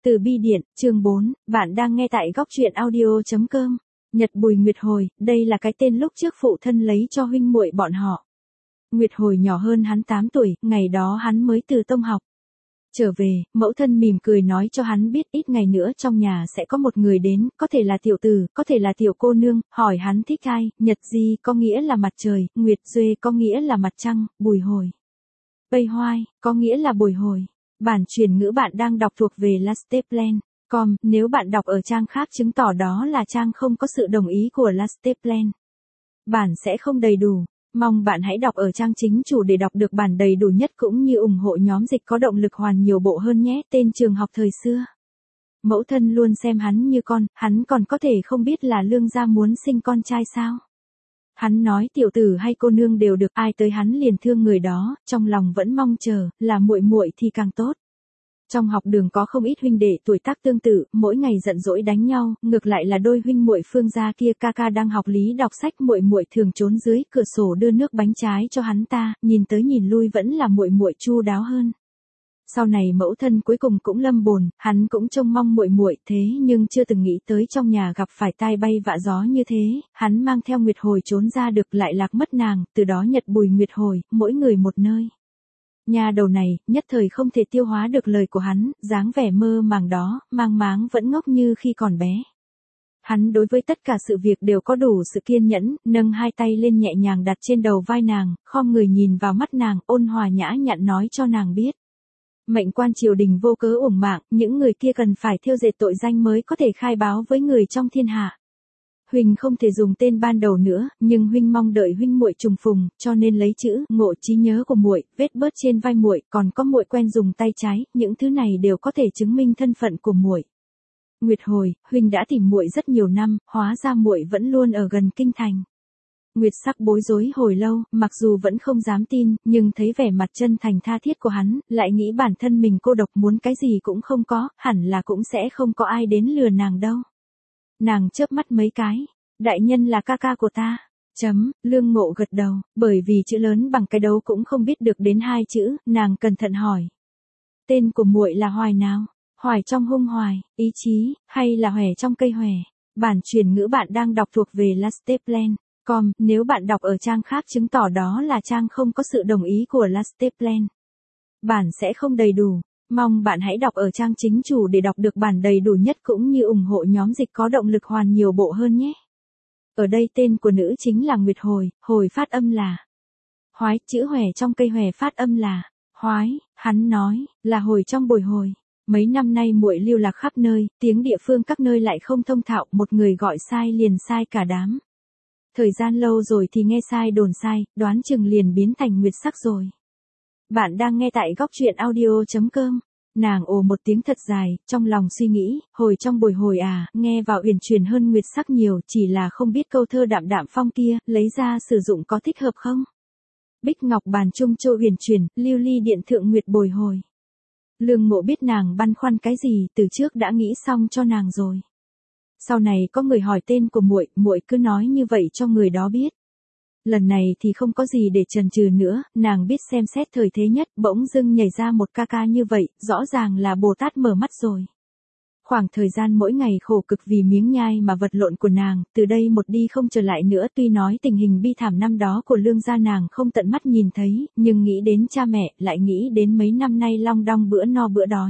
Từ bi điện, chương 4, bạn đang nghe tại góc truyện audio.com. Nhật Bùi Nguyệt Hồi, đây là cái tên lúc trước phụ thân lấy cho huynh muội bọn họ. Nguyệt Hồi nhỏ hơn hắn 8 tuổi, ngày đó hắn mới từ tông học. Trở về, mẫu thân mỉm cười nói cho hắn biết ít ngày nữa trong nhà sẽ có một người đến, có thể là tiểu tử, có thể là tiểu cô nương, hỏi hắn thích ai, Nhật Di có nghĩa là mặt trời, Nguyệt Duê có nghĩa là mặt trăng, Bùi Hồi. Bây Hoai, có nghĩa là bồi hồi. Bản truyền ngữ bạn đang đọc thuộc về Lasteplan.com, nếu bạn đọc ở trang khác chứng tỏ đó là trang không có sự đồng ý của Lasteplan. Bản sẽ không đầy đủ. Mong bạn hãy đọc ở trang chính chủ để đọc được bản đầy đủ nhất cũng như ủng hộ nhóm dịch có động lực hoàn nhiều bộ hơn nhé. Tên trường học thời xưa. Mẫu thân luôn xem hắn như con, hắn còn có thể không biết là Lương gia muốn sinh con trai sao? Hắn nói tiểu tử hay cô nương đều được, ai tới hắn liền thương người đó, trong lòng vẫn mong chờ, là muội muội thì càng tốt. Trong học đường có không ít huynh đệ tuổi tác tương tự, mỗi ngày giận dỗi đánh nhau, ngược lại là đôi huynh muội Phương gia kia, ca ca đang học lý đọc sách, muội muội thường trốn dưới cửa sổ đưa nước bánh trái cho hắn ta, nhìn tới nhìn lui vẫn là muội muội chu đáo hơn. Sau này mẫu thân cuối cùng cũng lâm bồn, hắn cũng trông mong muội muội, thế nhưng chưa từng nghĩ tới trong nhà gặp phải tai bay vạ gió như thế, hắn mang theo Nguyệt Hồi trốn ra được lại lạc mất nàng, từ đó Nhật Bùi Nguyệt Hồi, mỗi người một nơi. Nhà đầu này, nhất thời không thể tiêu hóa được lời của hắn, dáng vẻ mơ màng đó, mang máng vẫn ngốc như khi còn bé. Hắn đối với tất cả sự việc đều có đủ sự kiên nhẫn, nâng hai tay lên nhẹ nhàng đặt trên đầu vai nàng, khom người nhìn vào mắt nàng, ôn hòa nhã nhặn nói cho nàng biết. Mệnh quan triều đình vô cớ uổng mạng, những người kia cần phải thiêu dệt tội danh mới có thể khai báo với người trong thiên hạ. Huynh không thể dùng tên ban đầu nữa, nhưng huynh mong đợi huynh muội trùng phùng, cho nên lấy chữ ngộ trí nhớ của muội, vết bớt trên vai muội, còn có muội quen dùng tay trái, những thứ này đều có thể chứng minh thân phận của muội. Nguyệt Hồi, huynh đã tìm muội rất nhiều năm, hóa ra muội vẫn luôn ở gần kinh thành. Nguyệt Sắc bối rối hồi lâu, mặc dù vẫn không dám tin, nhưng thấy vẻ mặt chân thành tha thiết của hắn, lại nghĩ bản thân mình cô độc muốn cái gì cũng không có, hẳn là cũng sẽ không có ai đến lừa nàng đâu. Nàng chớp mắt mấy cái, đại nhân là ca ca của ta. Lương Ngộ gật đầu, bởi vì chữ lớn bằng cái đấu cũng không biết được đến hai chữ, nàng cẩn thận hỏi. Tên của muội là Hoài nào? Hoài trong hung hoài, ý chí, hay là hòe trong cây hòe? Bản truyền ngữ bạn đang đọc thuộc về Lasteplan.com, nếu bạn đọc ở trang khác chứng tỏ đó là trang không có sự đồng ý của Lasteplan. Bản sẽ không đầy đủ. Mong bạn hãy đọc ở trang chính chủ để đọc được bản đầy đủ nhất cũng như ủng hộ nhóm dịch có động lực hoàn nhiều bộ hơn nhé. Ở đây tên của nữ chính là Nguyệt Hồi, hồi phát âm là Hoái, chữ hòe trong cây hòe phát âm là Hoái, hắn nói, là hồi trong bồi hồi. Mấy năm nay muội lưu lạc khắp nơi, tiếng địa phương các nơi lại không thông thạo, một người gọi sai liền sai cả đám. Thời gian lâu rồi thì nghe sai đồn sai, đoán chừng liền biến thành Nguyệt Sắc rồi. Bạn đang nghe tại góc truyện audio.com. Nàng ồ một tiếng thật dài, trong lòng suy nghĩ, hồi trong bồi hồi à, nghe vào uyển chuyển hơn Nguyệt Sắc nhiều, chỉ là không biết câu thơ đạm đạm phong kia, lấy ra sử dụng có thích hợp không? Bích ngọc bàn trung châu uyển chuyển, lưu ly điện thượng Nguyệt bồi hồi. Lương Ngộ biết nàng băn khoăn cái gì, từ trước đã nghĩ xong cho nàng rồi. Sau này có người hỏi tên của muội, muội cứ nói như vậy cho người đó biết. Lần này thì không có gì để chần chừ nữa, nàng biết xem xét thời thế nhất, bỗng dưng nhảy ra một ca ca như vậy, rõ ràng là Bồ Tát mở mắt rồi. Khoảng thời gian mỗi ngày khổ cực vì miếng nhai mà vật lộn của nàng, từ đây một đi không trở lại nữa, tuy nói tình hình bi thảm năm đó của Lương gia nàng không tận mắt nhìn thấy, nhưng nghĩ đến cha mẹ, lại nghĩ đến mấy năm nay long đong bữa no bữa đói.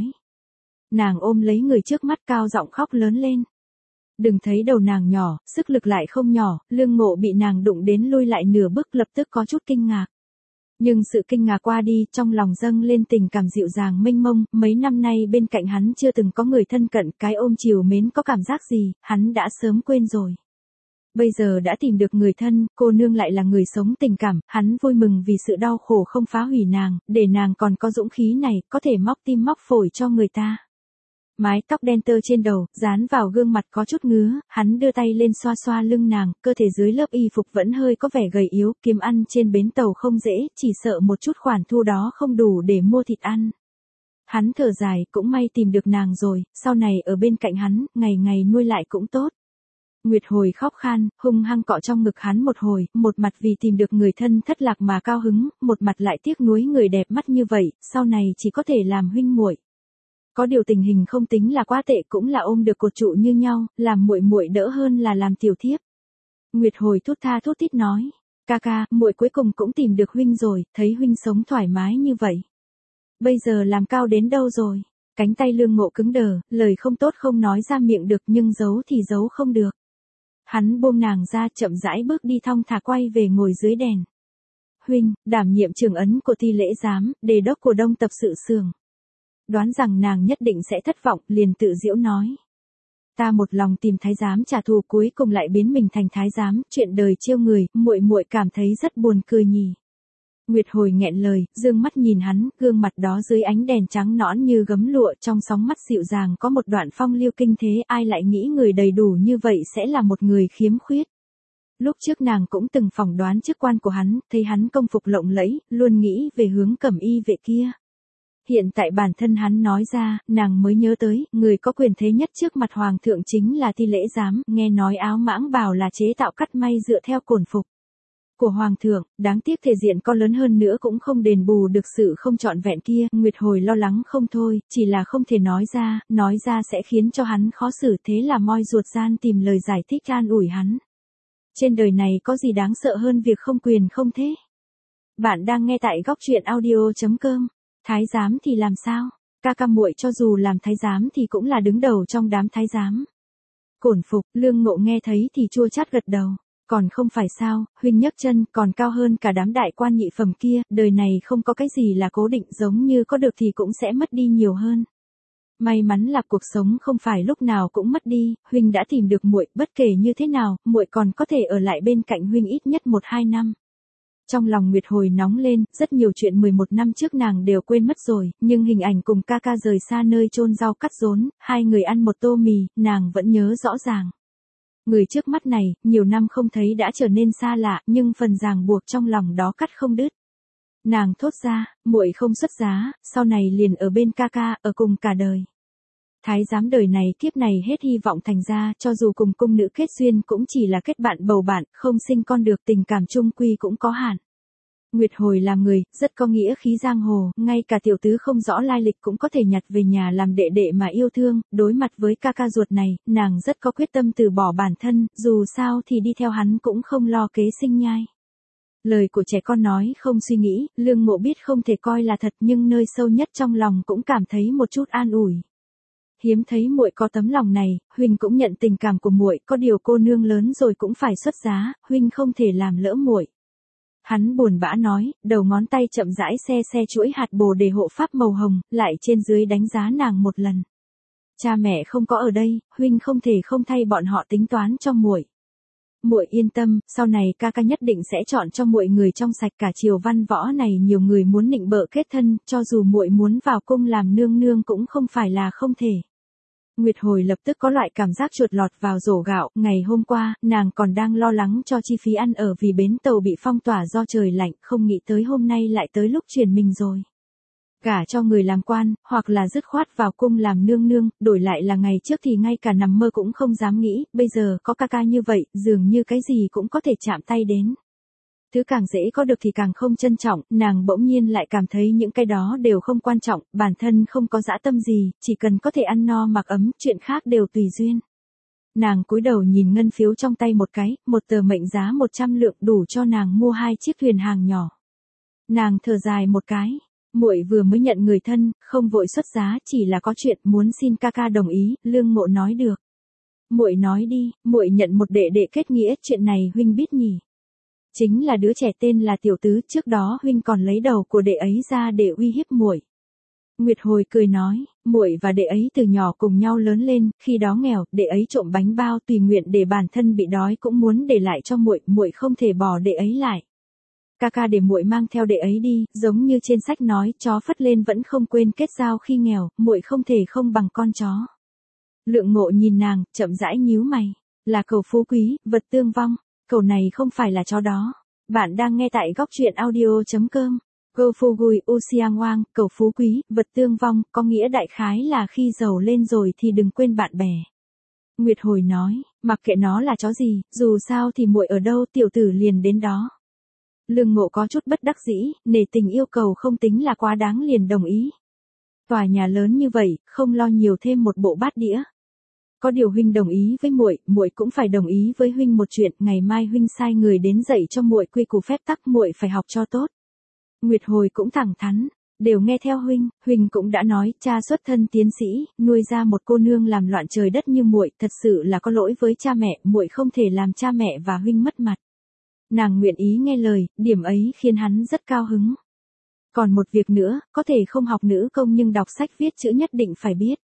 Nàng ôm lấy người trước mắt cao giọng khóc lớn lên. Đừng thấy đầu nàng nhỏ, sức lực lại không nhỏ, Lương Ngộ bị nàng đụng đến lui lại nửa bước lập tức có chút kinh ngạc. Nhưng sự kinh ngạc qua đi, trong lòng dâng lên tình cảm dịu dàng mênh mông, mấy năm nay bên cạnh hắn chưa từng có người thân cận, cái ôm chiều mến có cảm giác gì, hắn đã sớm quên rồi. Bây giờ đã tìm được người thân, cô nương lại là người sống tình cảm, hắn vui mừng vì sự đau khổ không phá hủy nàng, để nàng còn có dũng khí này, có thể móc tim móc phổi cho người ta. Mái tóc đen tơ trên đầu, dán vào gương mặt có chút ngứa, hắn đưa tay lên xoa xoa lưng nàng, cơ thể dưới lớp y phục vẫn hơi có vẻ gầy yếu, kiếm ăn trên bến tàu không dễ, chỉ sợ một chút khoản thu đó không đủ để mua thịt ăn. Hắn thở dài, cũng may tìm được nàng rồi, sau này ở bên cạnh hắn, ngày ngày nuôi lại cũng tốt. Nguyệt Hồi khóc khan, hung hăng cọ trong ngực hắn một hồi, một mặt vì tìm được người thân thất lạc mà cao hứng, một mặt lại tiếc nuối người đẹp mắt như vậy, sau này chỉ có thể làm huynh muội. Có điều tình hình không tính là quá tệ, cũng là ôm được cột trụ như nhau, làm muội muội đỡ hơn là làm tiểu thiếp. Nguyệt Hồi thút tha thút thít nói, ca ca, muội cuối cùng cũng tìm được huynh rồi, thấy huynh sống thoải mái như vậy. Bây giờ làm cao đến đâu rồi? Cánh tay Lương Ngộ cứng đờ, lời không tốt không nói ra miệng được nhưng giấu thì giấu không được. Hắn buông nàng ra, chậm rãi bước đi thong thả quay về ngồi dưới đèn. Huynh, đảm nhiệm trưởng ấn của Ti lễ giám, đề đốc của Đông tập sự xưởng. Đoán rằng nàng nhất định sẽ thất vọng, liền tự giễu nói. Ta một lòng tìm thái giám trả thù, cuối cùng lại biến mình thành thái giám, chuyện đời trêu người, muội muội cảm thấy rất buồn cười nhỉ. Nguyệt Hồi nghẹn lời, dương mắt nhìn hắn, gương mặt đó dưới ánh đèn trắng nõn như gấm lụa, trong sóng mắt dịu dàng có một đoạn phong lưu kinh thế, ai lại nghĩ người đầy đủ như vậy sẽ là một người khiếm khuyết. Lúc trước nàng cũng từng phỏng đoán chức quan của hắn, thấy hắn công phục lộng lẫy, luôn nghĩ về hướng cẩm y vệ kia. Hiện tại bản thân hắn nói ra, nàng mới nhớ tới, người có quyền thế nhất trước mặt hoàng thượng chính là Ti lễ giám, nghe nói áo mãng bào là chế tạo cắt may dựa theo cổn phục của hoàng thượng, đáng tiếc thể diện có lớn hơn nữa cũng không đền bù được sự không trọn vẹn kia. Nguyệt Hồi lo lắng không thôi, chỉ là không thể nói ra sẽ khiến cho hắn khó xử, thế là moi ruột gian tìm lời giải thích an ủi hắn. Trên đời này có gì đáng sợ hơn việc không quyền không thế? Bạn đang nghe tại góc truyện audio.com. Thái giám thì làm sao? Ca ca muội cho dù làm thái giám thì cũng là đứng đầu trong đám thái giám. Cổn phục, Lương Ngộ nghe thấy thì chua chát gật đầu. Còn không phải sao, huynh nhấc chân còn cao hơn cả đám đại quan nhị phẩm kia, đời này không có cái gì là cố định, giống như có được thì cũng sẽ mất đi nhiều hơn. May mắn là cuộc sống không phải lúc nào cũng mất đi, huynh đã tìm được muội, bất kể như thế nào, muội còn có thể ở lại bên cạnh huynh ít nhất 1-2 năm. Trong lòng Nguyệt Hồi nóng lên, rất nhiều chuyện 11 năm trước nàng đều quên mất rồi, nhưng hình ảnh cùng ca ca rời xa nơi chôn rau cắt rốn, hai người ăn một tô mì, nàng vẫn nhớ rõ ràng. Người trước mắt này, nhiều năm không thấy đã trở nên xa lạ, nhưng phần ràng buộc trong lòng đó cắt không đứt. Nàng thốt ra, muội không xuất giá, sau này liền ở bên ca ca, ở cùng cả đời. Thái giám đời này kiếp này hết hy vọng, thành ra, cho dù cùng cung nữ kết duyên cũng chỉ là kết bạn bầu bạn, không sinh con được, tình cảm chung quy cũng có hạn. Nguyệt Hồi làm người, rất có nghĩa khí giang hồ, ngay cả tiểu tứ không rõ lai lịch cũng có thể nhặt về nhà làm đệ đệ mà yêu thương, đối mặt với ca ca ruột này, nàng rất có quyết tâm từ bỏ bản thân, dù sao thì đi theo hắn cũng không lo kế sinh nhai. Lời của trẻ con nói không suy nghĩ, Lương Ngộ biết không thể coi là thật nhưng nơi sâu nhất trong lòng cũng cảm thấy một chút an ủi. Hiếm thấy muội có tấm lòng này, huynh cũng nhận tình cảm của muội, có điều cô nương lớn rồi cũng phải xuất giá, huynh không thể làm lỡ muội. Hắn buồn bã nói, đầu ngón tay chậm rãi xe chuỗi hạt bồ đề hộ pháp màu hồng, lại trên dưới đánh giá nàng một lần. Cha mẹ không có ở đây, huynh không thể không thay bọn họ tính toán cho muội. Muội yên tâm, sau này ca ca nhất định sẽ chọn cho muội người trong sạch, cả triều văn võ này nhiều người muốn nịnh bợ kết thân, cho dù muội muốn vào cung làm nương nương cũng không phải là không thể. Nguyệt Hồi lập tức có loại cảm giác chuột lọt vào rổ gạo, ngày hôm qua, nàng còn đang lo lắng cho chi phí ăn ở vì bến tàu bị phong tỏa do trời lạnh, không nghĩ tới hôm nay lại tới lúc chuyển mình rồi. Gả cho người làm quan, hoặc là dứt khoát vào cung làm nương nương, đổi lại là ngày trước thì ngay cả nằm mơ cũng không dám nghĩ, bây giờ có ca ca như vậy, dường như cái gì cũng có thể chạm tay đến. Thứ càng dễ có được thì càng không trân trọng, nàng bỗng nhiên lại cảm thấy những cái đó đều không quan trọng, bản thân không có dã tâm gì, chỉ cần có thể ăn no mặc ấm, chuyện khác đều tùy duyên. Nàng cúi đầu nhìn ngân phiếu trong tay một cái, một tờ mệnh giá 100 lượng đủ cho nàng mua 2 chiếc thuyền hàng nhỏ. Nàng thở dài một cái, muội vừa mới nhận người thân, không vội xuất giá, chỉ là có chuyện muốn xin ca ca đồng ý. Lương Ngộ nói được. Muội nói đi, muội nhận một đệ đệ kết nghĩa, chuyện này huynh biết nhỉ? Chính là đứa trẻ tên là Tiểu Tứ, trước đó huynh còn lấy đầu của đệ ấy ra để uy hiếp muội. Nguyệt Hồi cười nói, muội và đệ ấy từ nhỏ cùng nhau lớn lên, khi đó nghèo, đệ ấy trộm bánh bao tùy nguyện để bản thân bị đói cũng muốn để lại cho muội, muội không thể bỏ đệ ấy lại. Ca ca để muội mang theo đệ ấy đi, giống như trên sách nói, chó phất lên vẫn không quên kết giao khi nghèo, muội không thể không bằng con chó. Lượng Ngộ nhìn nàng, chậm rãi nhíu mày, là cầu phú quý, vật tương vong. Cầu này không phải là chó đó. Bạn đang nghe tại góc truyện audio.com. Go Fugui Uxiang Wang, cầu phú quý, vật tương vong, có nghĩa đại khái là khi giàu lên rồi thì đừng quên bạn bè. Nguyệt Hồi nói, mặc kệ nó là chó gì, dù sao thì muội ở đâu tiểu tử liền đến đó. Lương Ngộ có chút bất đắc dĩ, nể tình yêu cầu không tính là quá đáng liền đồng ý. Tòa nhà lớn như vậy, không lo nhiều thêm một bộ bát đĩa. Có điều huynh đồng ý với muội, muội cũng phải đồng ý với huynh một chuyện, ngày mai huynh sai người đến dạy cho muội quy củ phép tắc, muội phải học cho tốt. Nguyệt Hồi cũng thẳng thắn, đều nghe theo huynh cũng đã nói, cha xuất thân tiến sĩ, nuôi ra một cô nương làm loạn trời đất như muội, thật sự là có lỗi với cha mẹ, muội không thể làm cha mẹ và huynh mất mặt. Nàng nguyện ý nghe lời, điểm ấy khiến hắn rất cao hứng. Còn một việc nữa, có thể không học nữ công nhưng đọc sách viết chữ nhất định phải biết.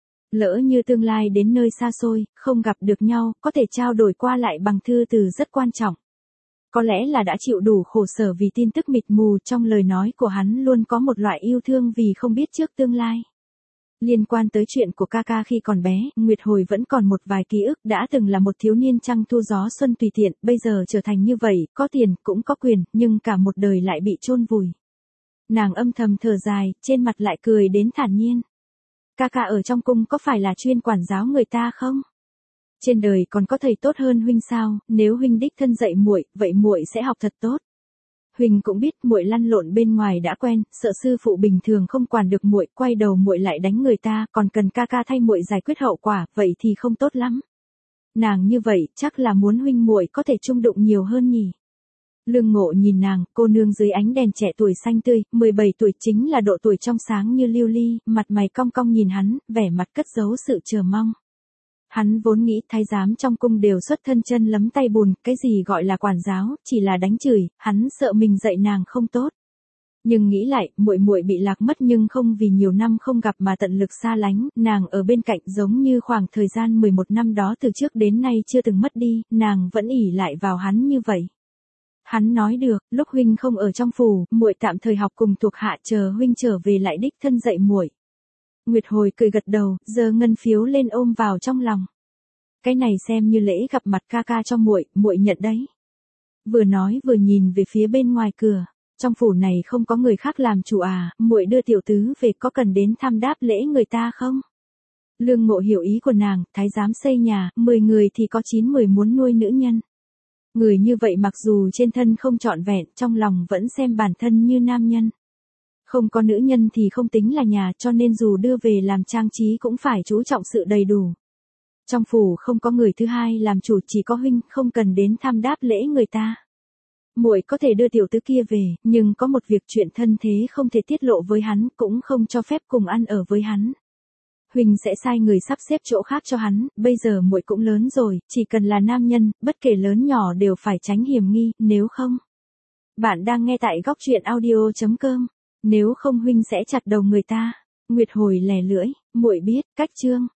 Lỡ như tương lai đến nơi xa xôi, không gặp được nhau, có thể trao đổi qua lại bằng thư từ rất quan trọng. Có lẽ là đã chịu đủ khổ sở vì tin tức mịt mù, trong lời nói của hắn luôn có một loại yêu thương vì không biết trước tương lai. Liên quan tới chuyện của ca ca khi còn bé, Nguyệt Hồi vẫn còn một vài ký ức, đã từng là một thiếu niên trăng thu gió xuân tùy tiện, bây giờ trở thành như vậy, có tiền, cũng có quyền, nhưng cả một đời lại bị chôn vùi. Nàng âm thầm thở dài, trên mặt lại cười đến thản nhiên. Ca ca ở trong cung có phải là chuyên quản giáo người ta không? Trên đời còn có thầy tốt hơn huynh sao, nếu huynh đích thân dạy muội, vậy muội sẽ học thật tốt. Huynh cũng biết muội lăn lộn bên ngoài đã quen, sợ sư phụ bình thường không quản được muội, quay đầu muội lại đánh người ta, còn cần ca ca thay muội giải quyết hậu quả, vậy thì không tốt lắm. Nàng như vậy, chắc là muốn huynh muội có thể chung đụng nhiều hơn nhỉ. Lương Ngộ nhìn nàng, cô nương dưới ánh đèn trẻ tuổi xanh tươi, 17 tuổi chính là độ tuổi trong sáng như lưu ly, mặt mày cong cong nhìn hắn, vẻ mặt cất giấu sự chờ mong. Hắn vốn nghĩ thái giám trong cung đều xuất thân chân lấm tay bùn, cái gì gọi là quản giáo, chỉ là đánh chửi, hắn sợ mình dạy nàng không tốt. Nhưng nghĩ lại, muội muội bị lạc mất nhưng không vì nhiều năm không gặp mà tận lực xa lánh, nàng ở bên cạnh giống như khoảng thời gian 11 năm đó từ trước đến nay chưa từng mất đi, nàng vẫn ỷ lại vào hắn như vậy. Hắn nói được, lúc huynh không ở trong phủ, muội tạm thời học cùng thuộc hạ, chờ huynh trở về lại đích thân dạy muội. Nguyệt Hồi cười gật đầu, giơ ngân phiếu lên ôm vào trong lòng. Cái này xem như lễ gặp mặt ca ca cho muội, muội nhận đấy. Vừa nói vừa nhìn về phía bên ngoài cửa, trong phủ này không có người khác làm chủ à, muội đưa tiểu tứ về có cần đến thăm đáp lễ người ta không? Lương Ngộ hiểu ý của nàng, thái giám xây nhà, 10 người thì có 9-10 muốn nuôi nữ nhân. Người như vậy mặc dù trên thân không trọn vẹn, trong lòng vẫn xem bản thân như nam nhân. Không có nữ nhân thì không tính là nhà, cho nên dù đưa về làm trang trí cũng phải chú trọng sự đầy đủ. Trong phủ không có người thứ hai làm chủ, chỉ có huynh, không cần đến thăm đáp lễ người ta. Muội có thể đưa tiểu tứ kia về, nhưng có một việc, chuyện thân thế không thể tiết lộ với hắn, cũng không cho phép cùng ăn ở với hắn. Huynh sẽ sai người sắp xếp chỗ khác cho hắn, bây giờ muội cũng lớn rồi, chỉ cần là nam nhân, bất kể lớn nhỏ đều phải tránh hiểm nghi, nếu không. Bạn đang nghe tại góc truyện audio.com. Nếu không huynh sẽ chặt đầu người ta. Nguyệt Hồi lè lưỡi, muội biết, cách chương.